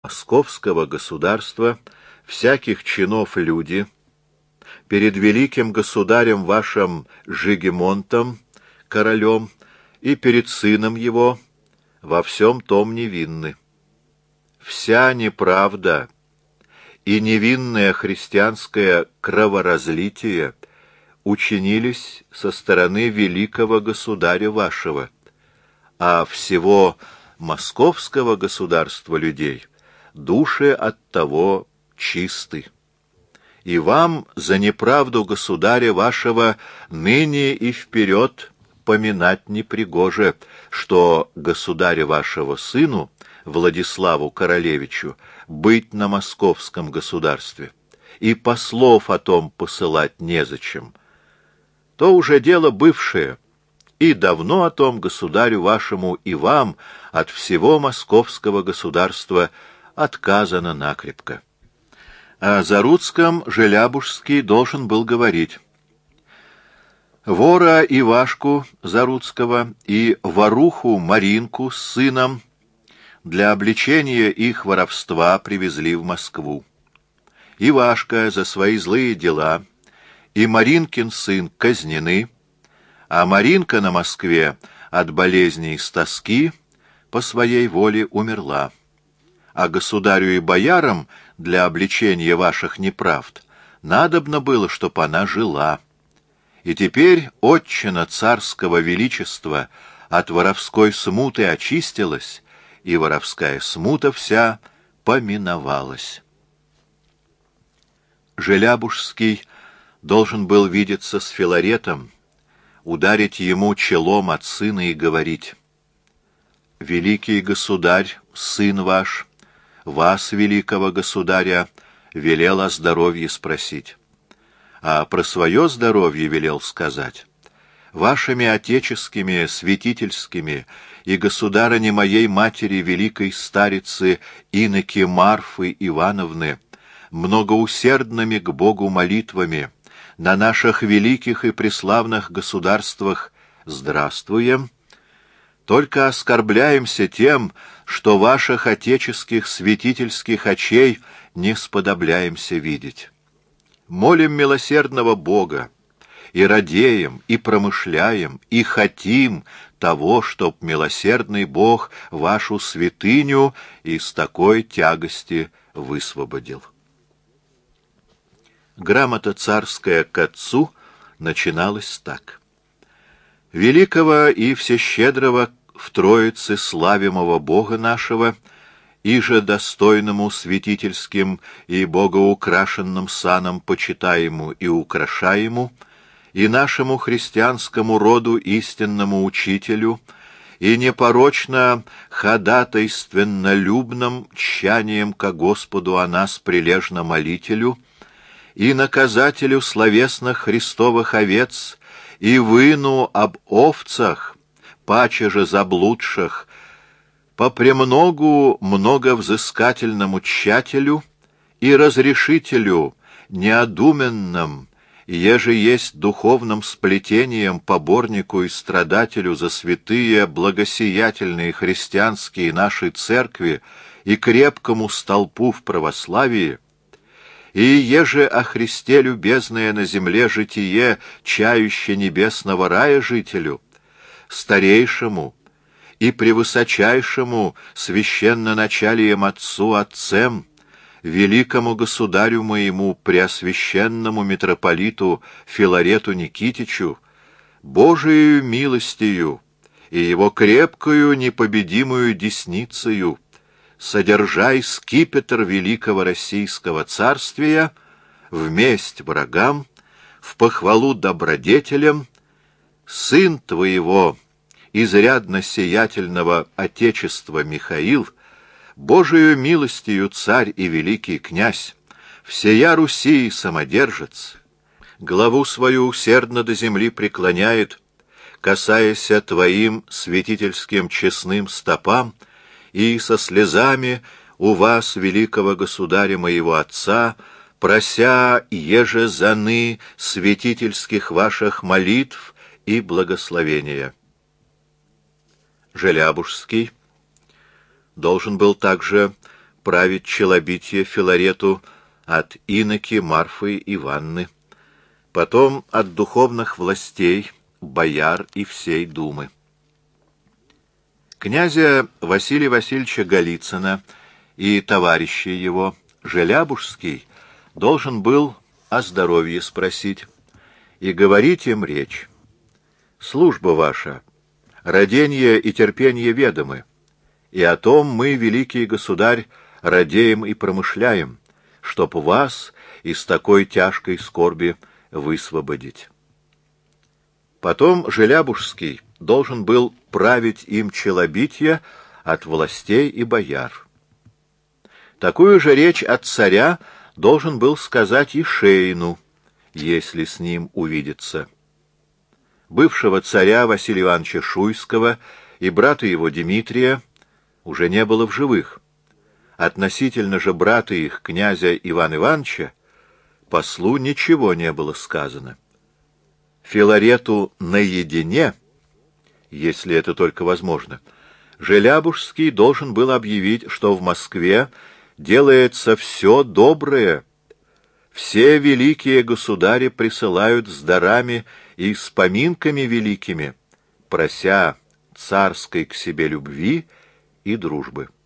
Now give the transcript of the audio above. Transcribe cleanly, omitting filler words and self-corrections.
Московского государства, всяких чинов люди, перед великим государем вашим Жигемонтом, королем, и перед сыном его, во всем том невинны. Вся неправда и невинное христианское кроворазлитие учинились со стороны великого государя вашего, а всего московского государства людей души от того чисты. И вам за неправду государя вашего ныне и вперед поминать непригоже, что государя вашего сыну, Владиславу Королевичу, быть на московском государстве, и послов о том посылать незачем. То уже дело бывшее, и давно о том государю вашему и вам от всего московского государства отказано накрепко. А Заруцком Желябужский должен был говорить: вора Ивашку Заруцкого и воруху Маринку с сыном для обличения их воровства привезли в Москву. Ивашка за свои злые дела и Маринкин сын казнены, а Маринка на Москве от болезни и с тоски по своей воле умерла. А государю и боярам для обличения ваших неправд надобно было, чтоб она жила. И теперь отчина царского величества от воровской смуты очистилась, и воровская смута вся поминовалась. Желябужский должен был видеться с Филаретом, ударить ему челом от сына и говорить: «Великий государь, сын ваш, вас, великого государя, велел о здоровье спросить, а про свое здоровье велел сказать: вашими отеческими, святительскими и государыни моей матери, великой старицы иноки Марфы Ивановны, многоусердными к Богу молитвами на наших великих и преславных государствах здравствуем, только оскорбляемся тем, что ваших отеческих святительских очей не сподобляемся видеть. Молим милосердного Бога, и радеем, и промышляем, и хотим того, чтоб милосердный Бог вашу святыню из такой тягости высвободил». Грамота царская к отцу начиналась так: «Великого и всещедрого в Троице славимого Бога нашего, иже достойному святительским и богоукрашенным саном почитаему и украшаему, и нашему христианскому роду истинному учителю, и непорочно ходатайственно-любным тщанием ко Господу о нас прилежно молителю, и наказателю словесных христовых овец, и выну об овцах, паче же заблудших, по премногу многовзыскательному тщателю и разрешителю неодуменным, еже есть духовным сплетением поборнику и страдателю за святые благосиятельные христианские нашей церкви и крепкому столпу в православии, и еже о Христе любезное на земле житие чающе небесного рая жителю, старейшему и превысочайшему священноначалием Отцу Отцем, великому государю моему, преосвященному митрополиту Филарету Никитичу, Божией милостью и его крепкую непобедимую десницею содержай скипетр великого российского царствия вместь врагам, в похвалу добродетелям, сын твоего, изрядно сиятельного отечества Михаил, Божию милостью царь и великий князь, всея Руси самодержец, главу свою усердно до земли преклоняет, касаясь твоим святительским честным стопам, и со слезами у вас, великого государя моего отца, прося еже заны святительских ваших молитв и благословения. Желябужский должен был также править челобитие Филарету от иноки Марфы Иванны, потом от духовных властей, бояр и всей думы. Князя Василия Васильевича Голицына и товарищей его Желябужский должен был о здоровье спросить и говорить им речь. Служба ваша, раденье и терпенье ведомы, и о том мы, великий государь, радеем и промышляем, чтоб вас из такой тяжкой скорби высвободить. Потом Желябужский должен был править им челобитье от властей и бояр. Такую же речь от царя должен был сказать и Шейну, если с ним увидеться. Бывшего царя Василия Ивановича Шуйского и брата его Дмитрия уже не было в живых. Относительно же брата их, князя Ивана Ивановича, послу ничего не было сказано. Филарету наедине, если это только возможно, Желябужский должен был объявить, что в Москве делается все доброе, все великие государи присылают с дарами и с поминками великими, прося царской к себе любви и дружбы.